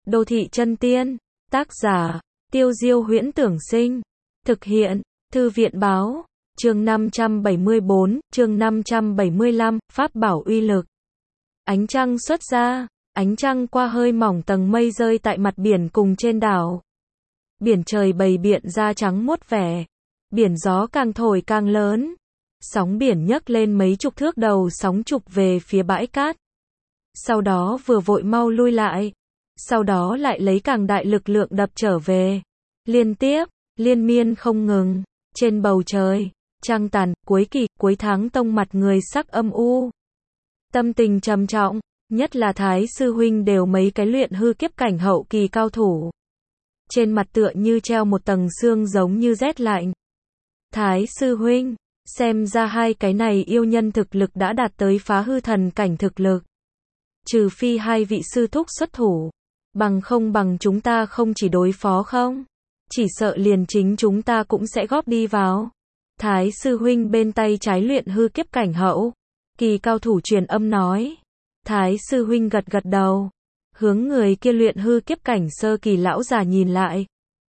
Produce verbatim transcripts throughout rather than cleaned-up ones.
Đô thị chân tiên. Tác giả, Tiêu Diêu Huyễn Tưởng Sinh. Thực hiện, Thư viện báo. Chương năm trăm bảy mươi bốn, chương năm trăm bảy mươi lăm, Pháp bảo uy lực. Ánh trăng xuất ra, ánh trăng qua hơi mỏng tầng mây rơi tại mặt biển cùng trên đảo. Biển trời bày biện ra trắng muốt vẻ. Biển gió càng thổi càng lớn. Sóng biển nhấc lên mấy chục thước đầu sóng trục về phía bãi cát. Sau đó vừa vội mau lui lại. Sau đó lại lấy càng đại lực lượng đập trở về. Liên tiếp, liên miên không ngừng. Trên bầu trời, trăng tàn, cuối kỳ, cuối tháng tông mặt người sắc âm u. Tâm tình trầm trọng, nhất là Thái sư huynh đều mấy cái luyện hư kiếp cảnh hậu kỳ cao thủ. Trên mặt tựa như treo một tầng xương giống như rét lạnh. Thái sư huynh, xem ra hai cái này yêu nhân thực lực đã đạt tới phá hư thần cảnh thực lực. Trừ phi hai vị sư thúc xuất thủ. Bằng không bằng chúng ta không chỉ đối phó không? Chỉ sợ liền chính chúng ta cũng sẽ góp đi vào. Thái sư huynh bên tay trái luyện hư kiếp cảnh hậu kỳ cao thủ truyền âm nói. Thái sư huynh gật gật đầu. Hướng người kia luyện hư kiếp cảnh sơ kỳ lão già nhìn lại.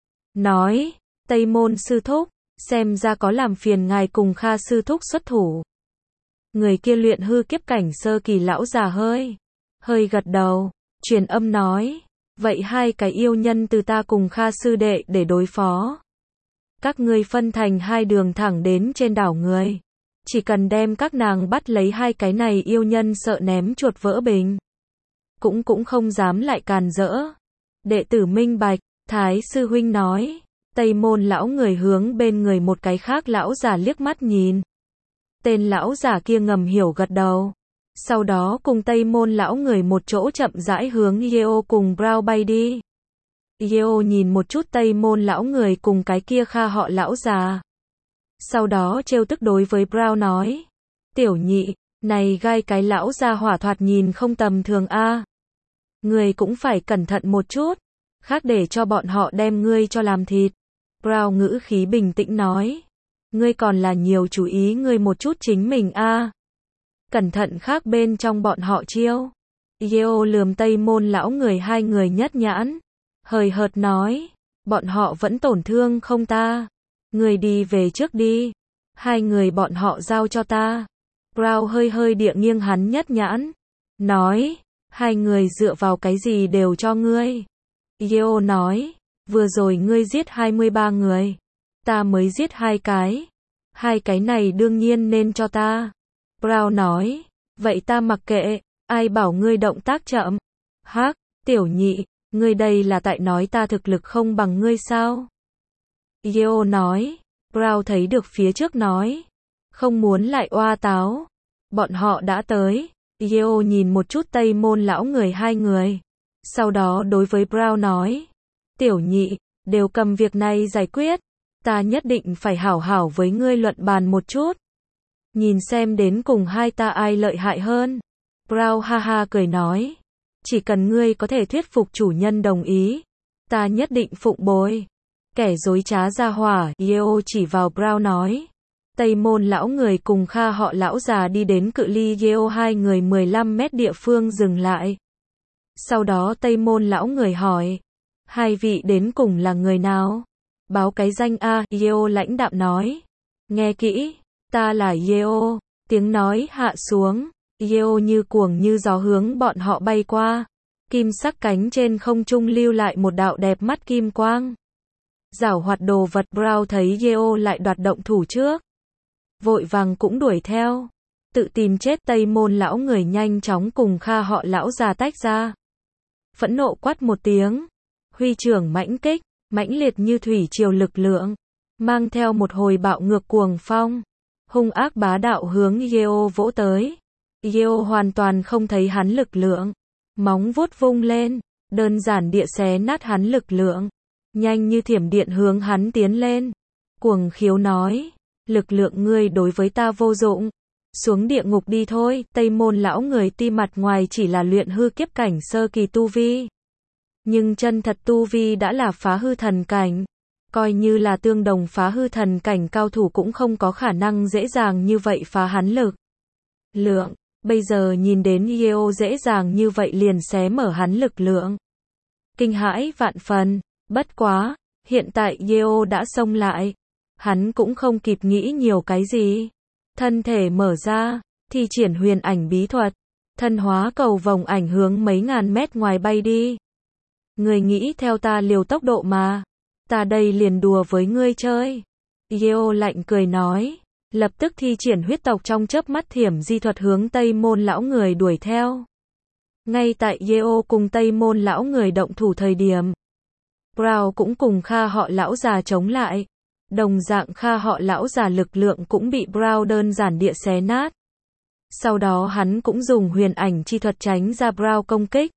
Nói, Tây môn sư thúc, xem ra có làm phiền ngài cùng Kha sư thúc xuất thủ. Người kia luyện hư kiếp cảnh sơ kỳ lão già hơi, hơi gật đầu, truyền âm nói. Vậy hai cái yêu nhân từ ta cùng Kha sư đệ để đối phó. Các ngươi phân thành hai đường thẳng đến trên đảo người. Chỉ cần đem các nàng bắt lấy hai cái này yêu nhân sợ ném chuột vỡ bình. Cũng cũng không dám lại càn rỡ. Đệ tử minh bạch, Thái sư huynh nói. Tây môn lão người hướng bên người một cái khác lão già liếc mắt nhìn. Tên lão già kia ngầm hiểu gật đầu. Sau đó cùng Tây môn lão người một chỗ chậm rãi hướng Yeo cùng Brown bay đi. Yeo nhìn một chút Tây môn lão người cùng cái kia Kha họ lão già. Sau đó trêu tức đối với Brown nói. Tiểu nhị, này gai cái lão già hỏa thoạt nhìn không tầm thường a. Người cũng phải cẩn thận một chút. Khác để cho bọn họ đem ngươi cho làm thịt. Brown ngữ khí bình tĩnh nói. Ngươi còn là nhiều chú ý ngươi một chút chính mình a. Cẩn thận khác bên trong bọn họ chiêu. Yeo lườm Tây môn lão người hai người nhất nhãn. Hời hợt nói. Bọn họ vẫn tổn thương không ta. Người đi về trước đi. Hai người bọn họ giao cho ta. Brown hơi hơi địa nghiêng hắn nhất nhãn. Nói. Hai người dựa vào cái gì đều cho ngươi. Yeo nói. Vừa rồi ngươi giết hai mươi ba người. Ta mới giết hai cái. Hai cái này đương nhiên nên cho ta. Brown nói, vậy ta mặc kệ, ai bảo ngươi động tác chậm. Hắc, tiểu nhị, ngươi đây là tại nói ta thực lực không bằng ngươi sao? Yeo nói, Brown thấy được phía trước nói, không muốn lại oa táo. Bọn họ đã tới. Yeo nhìn một chút Tây môn lão người hai người. Sau đó đối với Brown nói, tiểu nhị, đều cầm việc này giải quyết. Ta nhất định phải hảo hảo với ngươi luận bàn một chút. Nhìn xem đến cùng hai ta ai lợi hại hơn. Brown ha ha cười nói. Chỉ cần ngươi có thể thuyết phục chủ nhân đồng ý. Ta nhất định phụng bồi. Kẻ dối trá ra hỏa. Yeo chỉ vào Brown nói. Tây môn lão người cùng Kha họ lão già đi đến cự ly Yeo hai người mười lăm mét địa phương dừng lại. Sau đó Tây môn lão người hỏi. Hai vị đến cùng là người nào? Báo cái danh a. Yeo lãnh đạm nói. Nghe kỹ. Ta là Yeo. Tiếng nói hạ xuống. Yeo như cuồng như gió hướng bọn họ bay qua. Kim sắc cánh trên không trung lưu lại một đạo đẹp mắt kim quang. Giảo hoạt đồ vật. Brown thấy Yeo lại đoạt động thủ trước. Vội vàng cũng đuổi theo. Tự tìm chết. Tây môn lão người nhanh chóng cùng Kha họ lão già tách ra. Phẫn nộ quát một tiếng. Huy trưởng mãnh kích. Mãnh liệt như thủy triều lực lượng. Mang theo một hồi bạo ngược cuồng phong. Hung ác bá đạo hướng Yeo vỗ tới. Yeo hoàn toàn không thấy hắn lực lượng. Móng vuốt vung lên. Đơn giản địa xé nát hắn lực lượng. Nhanh như thiểm điện hướng hắn tiến lên. Cuồng khiếu nói. Lực lượng ngươi đối với ta vô dụng. Xuống địa ngục đi thôi. Tây môn lão người ti mặt ngoài chỉ là luyện hư kiếp cảnh sơ kỳ tu vi. Nhưng chân thật tu vi đã là phá hư thần cảnh. Coi như là tương đồng phá hư thần cảnh cao thủ cũng không có khả năng dễ dàng như vậy phá hắn lực lượng. Bây giờ nhìn đến Yeo dễ dàng như vậy liền xé mở hắn lực lượng. kinh hãi vạn phần. Bất quá, hiện tại Yeo đã xông lại. Hắn cũng không kịp nghĩ nhiều cái gì. Thân thể mở ra, thi triển huyền ảnh bí thuật. Thân hóa cầu vồng ảnh hướng mấy ngàn mét ngoài bay đi. Người nghĩ theo ta liều tốc độ mà. Ta đây liền đùa với ngươi chơi. Yeo lạnh cười nói. Lập tức thi triển huyết tộc trong chớp mắt thiểm di thuật hướng Tây Môn lão người đuổi theo. Ngay tại Yeo cùng Tây Môn lão người động thủ thời điểm, Brown cũng cùng Kha họ lão già chống lại. Đồng dạng Kha họ lão già lực lượng cũng bị Brown đơn giản địa xé nát. Sau đó hắn cũng dùng huyền ảnh chi thuật tránh ra Brown công kích.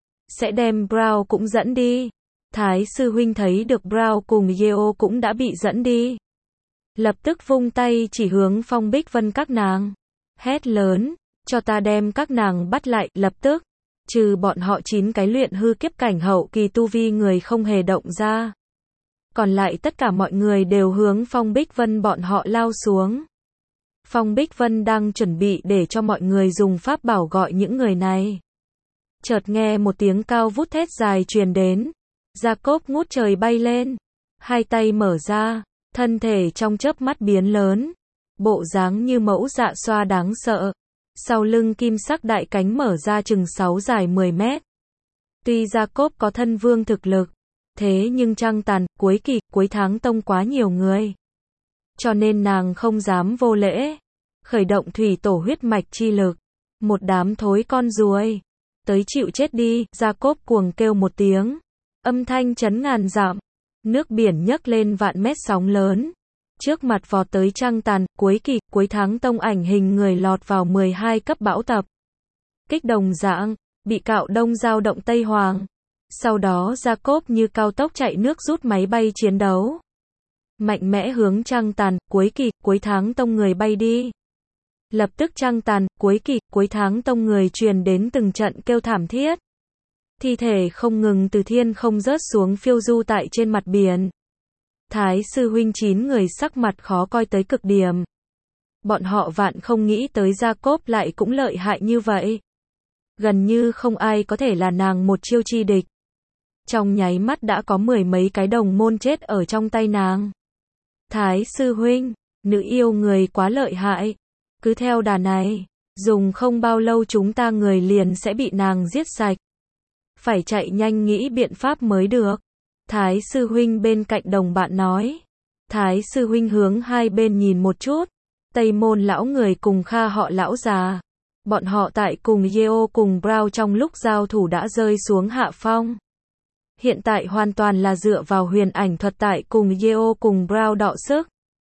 Sẽ đem Brown cũng dẫn đi. Thái sư huynh thấy được Brown cùng Yeo cũng đã bị dẫn đi. Lập tức vung tay chỉ hướng Phong Bích Vân các nàng. Hét lớn, cho ta đem các nàng bắt lại, lập tức. Trừ bọn họ chín cái luyện hư kiếp cảnh hậu kỳ tu vi người không hề động ra. Còn lại tất cả mọi người đều hướng Phong Bích Vân bọn họ lao xuống. Phong Bích Vân đang chuẩn bị để cho mọi người dùng pháp bảo gọi những người này. Chợt nghe một tiếng cao vút thét dài truyền đến. Jacob ngút trời bay lên. Hai tay mở ra. Thân thể trong chớp mắt biến lớn. Bộ dáng như mẫu dạ xoa đáng sợ. Sau lưng kim sắc đại cánh mở ra chừng sáu dài mười mét. Tuy Jacob có thân vương thực lực. Thế nhưng trăng tàn, cuối kỳ, cuối tháng tông quá nhiều người. Cho nên nàng không dám vô lễ. Khởi động thủy tổ huyết mạch chi lực. Một đám thối con ruồi. Tới chịu chết đi, Jacob cuồng kêu một tiếng. Âm thanh chấn ngàn dặm. Nước biển nhấc lên vạn mét sóng lớn. Trước mặt vọt tới trăng tàn, cuối kỳ, cuối tháng tông ảnh hình người lọt vào mười hai cấp bão tập. Kích đồng dạng, bị cạo đông giao động Tây Hoàng. Sau đó Jacob như cao tốc chạy nước rút máy bay chiến đấu. Mạnh mẽ hướng trăng tàn, cuối kỳ, cuối tháng tông người bay đi. Lập tức trăng tàn, cuối kỳ, cuối tháng tông người truyền đến từng trận kêu thảm thiết. Thi thể không ngừng từ thiên không rớt xuống phiêu du tại trên mặt biển. Thái sư huynh chín người sắc mặt khó coi tới cực điểm. Bọn họ vạn không nghĩ tới Jacob lại cũng lợi hại như vậy. Gần như không ai có thể là nàng một chiêu chi địch. Trong nháy mắt đã có mười mấy cái đồng môn chết ở trong tay nàng. Thái sư huynh, nữ yêu người quá lợi hại. Cứ theo đà này, dùng không bao lâu chúng ta người liền sẽ bị nàng giết sạch. Phải chạy nhanh nghĩ biện pháp mới được. Thái sư huynh bên cạnh đồng bạn nói. Thái sư huynh hướng hai bên nhìn một chút. Tây Môn lão người cùng Kha họ lão già. Bọn họ tại cùng Yeo cùng Brown trong lúc giao thủ đã rơi xuống hạ phong. Hiện tại hoàn toàn là dựa vào huyền ảnh thuật tại cùng Yeo cùng Brown đọ sức.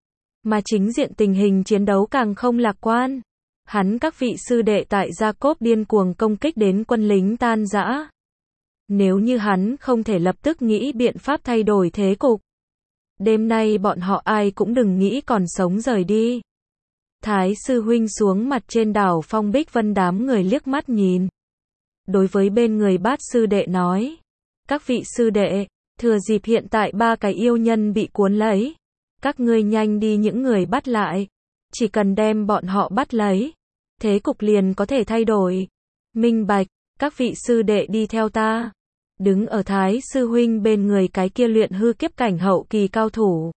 Mà chính diện tình hình chiến đấu càng không lạc quan. Hắn các vị sư đệ tại Jacob điên cuồng công kích đến quân lính tan rã. Nếu như hắn không thể lập tức nghĩ biện pháp thay đổi thế cục. Đêm nay bọn họ ai cũng đừng nghĩ còn sống rời đi. Thái sư huynh xuống mặt trên đảo Phong Bích Vân đám người liếc mắt nhìn. Đối với bên người bát sư đệ nói. Các vị sư đệ, thừa dịp hiện tại ba cái yêu nhân bị cuốn lấy. Các ngươi nhanh đi những người bắt lại. Chỉ cần đem bọn họ bắt lấy. Thế cục liền có thể thay đổi. Minh bạch, các vị sư đệ đi theo ta. Đứng ở Thái sư huynh bên người cái kia luyện hư kiếp cảnh hậu kỳ cao thủ.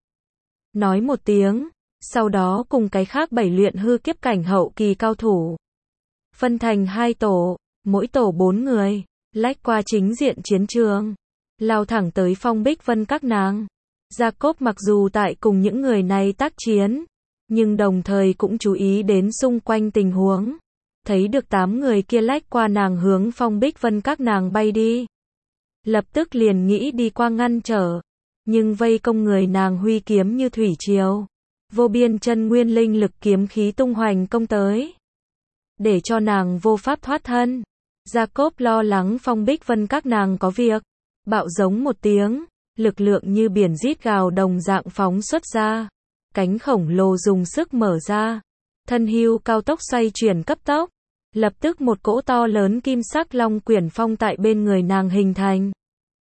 Nói một tiếng. Sau đó cùng cái khác bảy luyện hư kiếp cảnh hậu kỳ cao thủ. Phân thành hai tổ. Mỗi tổ bốn người. Lách qua chính diện chiến trường. Lao thẳng tới Phong Bích Vân các nàng. Jacob mặc dù tại cùng những người này tác chiến. Nhưng đồng thời cũng chú ý đến xung quanh tình huống. Thấy được tám người kia lách qua nàng hướng Phong Bích Vân các nàng bay đi. Lập tức liền nghĩ đi qua ngăn trở. Nhưng vây công người nàng huy kiếm như thủy triều. Vô biên chân nguyên linh lực kiếm khí tung hoành công tới. Để cho nàng vô pháp thoát thân. Jacob lo lắng Phong Bích Vân các nàng có việc. Bạo giống một tiếng. Lực lượng như biển rít gào đồng dạng phóng xuất ra. Cánh khổng lồ dùng sức mở ra. Thân hưu cao tốc xoay chuyển cấp tốc. Lập tức một cỗ to lớn kim sắc long quyển phong tại bên người nàng hình thành.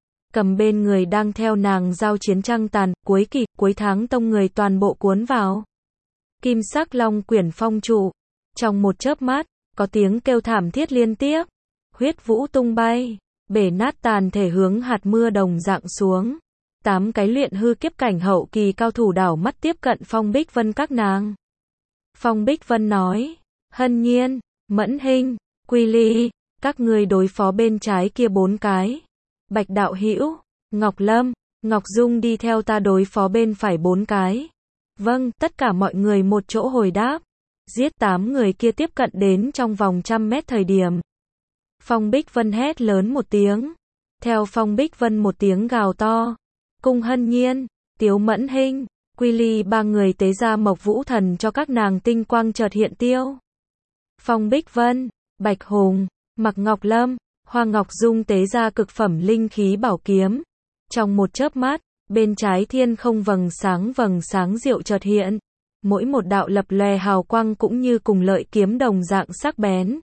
Cầm bên người đang theo nàng giao chiến trăng tàn, cuối kỳ, cuối tháng tông người toàn bộ cuốn vào. Kim sắc long quyển phong trụ. Trong một chớp mắt, có tiếng kêu thảm thiết liên tiếp. Huyết vũ tung bay. bể nát tàn thể hướng hạt mưa đồng dạng xuống. Tám cái luyện hư kiếp cảnh hậu kỳ cao thủ đảo mắt tiếp cận Phong Bích Vân các nàng. Phong Bích Vân nói, Hân Nhiên, Mẫn Hinh, Quy Ly, các ngươi đối phó bên trái kia bốn cái. Bạch Đạo Hữu, Ngọc Lâm, Ngọc Dung đi theo ta đối phó bên phải bốn cái. Vâng, tất cả mọi người một chỗ hồi đáp. Giết tám người kia tiếp cận đến trong vòng trăm mét thời điểm. Phong Bích Vân hét lớn một tiếng. Theo Phong Bích Vân một tiếng gào to. Cung Hân Nhiên, Tiếu Mẫn Hinh, Quy Ly ba người tế ra Mộc Vũ Thần cho các nàng tinh quang chợt hiện tiêu. Phong Bích Vân, Bạch Hùng, Mạc Ngọc Lâm, Hoa Ngọc Dung tế ra cực phẩm linh khí bảo kiếm. Trong một chớp mắt, bên trái thiên không vầng sáng vầng sáng diệu chợt hiện. Mỗi một đạo lập lòe hào quang cũng như cùng lợi kiếm đồng dạng sắc bén.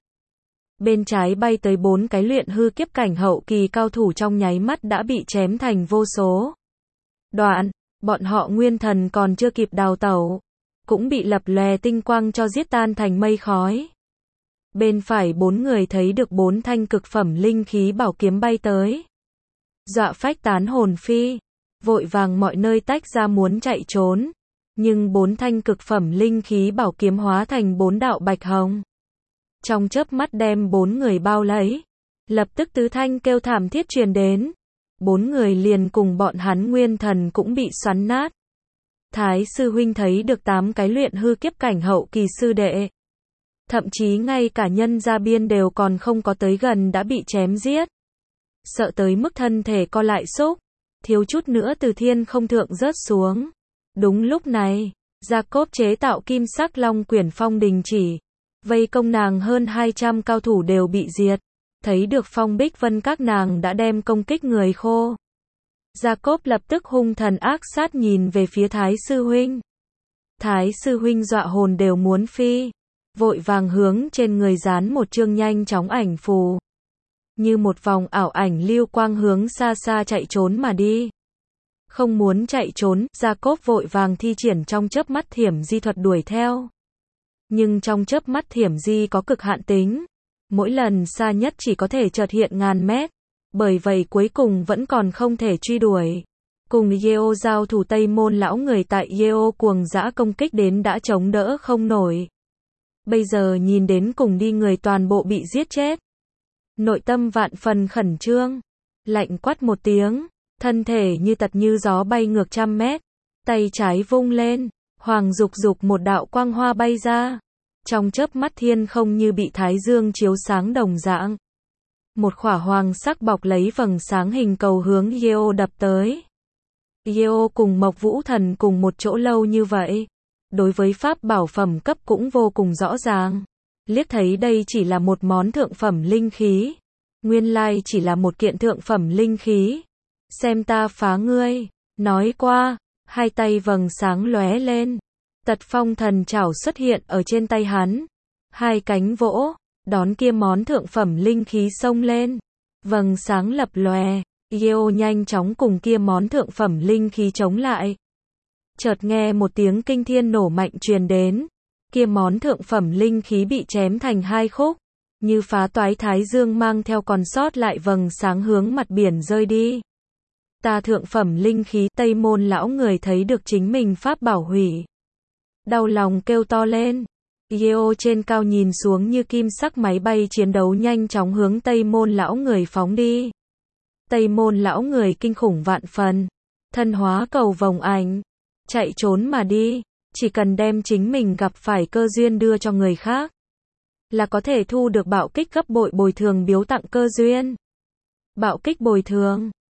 Bên trái bay tới bốn cái luyện hư kiếp cảnh hậu kỳ cao thủ trong nháy mắt đã bị chém thành vô số đoạn, bọn họ nguyên thần còn chưa kịp đào tẩu, cũng bị lập lòe tinh quang cho giết tan thành mây khói. Bên phải bốn người thấy được bốn thanh cực phẩm linh khí bảo kiếm bay tới. Dọa phách tán hồn phi, vội vàng mọi nơi tách ra muốn chạy trốn. Nhưng bốn thanh cực phẩm linh khí bảo kiếm hóa thành bốn đạo bạch hồng. Trong chớp mắt đem bốn người bao lấy. Lập tức tứ thanh kêu thảm thiết truyền đến. Bốn người liền cùng bọn hắn nguyên thần cũng bị xoắn nát. Thái sư huynh thấy được tám cái luyện hư kiếp cảnh hậu kỳ sư đệ. Thậm chí ngay cả nhân gia biên đều còn không có tới gần đã bị chém giết. Sợ tới mức thân thể co lại xúc. Thiếu chút nữa từ thiên không thượng rớt xuống. Đúng lúc này, Jacob chế tạo kim sắc long quyển phong đình chỉ. Vây công nàng hơn hai trăm cao thủ đều bị diệt. Thấy được Phong Bích Vân các nàng đã đem công kích người khô. Jacob lập tức hung thần ác sát nhìn về phía Thái sư huynh. Thái sư huynh dọa hồn đều muốn phi. Vội vàng hướng trên người dán một chương nhanh chóng ảnh phù. Như một vòng ảo ảnh lưu quang hướng xa xa chạy trốn mà đi. Không muốn chạy trốn, Jacob vội vàng thi triển trong chớp mắt thiểm di thuật đuổi theo. Nhưng trong chớp mắt thiểm di có cực hạn tính. Mỗi lần xa nhất chỉ có thể chợt hiện ngàn mét. Bởi vậy cuối cùng vẫn còn không thể truy đuổi. Cùng Yeo giao thủ Tây Môn lão người tại Yeo cuồng dã công kích đến đã chống đỡ không nổi. Bây giờ nhìn đến cùng đi người toàn bộ bị giết chết. Nội tâm vạn phần khẩn trương. Lạnh quát một tiếng. Thân thể như tật như gió bay ngược trăm mét. Tay trái vung lên. Hoàng dục dục một đạo quang hoa bay ra. Trong chớp mắt thiên không như bị thái dương chiếu sáng đồng dạng. Một khỏa hoàng sắc bọc lấy vầng sáng hình cầu hướng Yeo đập tới. Yeo cùng Mộc Vũ Thần cùng một chỗ lâu như vậy. Đối với pháp bảo phẩm cấp cũng vô cùng rõ ràng. Liếc thấy đây chỉ là một món thượng phẩm linh khí. Nguyên lai chỉ là một kiện thượng phẩm linh khí. Xem ta phá ngươi. Nói qua, hai tay vầng sáng lóe lên. Tật phong thần chảo xuất hiện ở trên tay hắn. Hai cánh vỗ, đón kia món thượng phẩm linh khí xông lên. Vầng sáng lập lòe, Yeo nhanh chóng cùng kia món thượng phẩm linh khí chống lại. Chợt nghe một tiếng kinh thiên nổ mạnh truyền đến. Kia món thượng phẩm linh khí bị chém thành hai khúc. Như phá toái thái dương mang theo còn sót lại vầng sáng hướng mặt biển rơi đi. Ta thượng phẩm linh khí Tây Môn lão người thấy được chính mình pháp bảo hủy. Đau lòng kêu to lên. Yeo trên cao nhìn xuống như kim sắc máy bay chiến đấu nhanh chóng hướng Tây Môn lão người phóng đi. Tây Môn lão người kinh khủng vạn phần. Thân hóa cầu vồng ảnh. Chạy trốn mà đi. Chỉ cần đem chính mình gặp phải cơ duyên đưa cho người khác. Là có thể thu được bạo kích gấp bội bồi thường biếu tặng cơ duyên. Bạo kích bồi thường.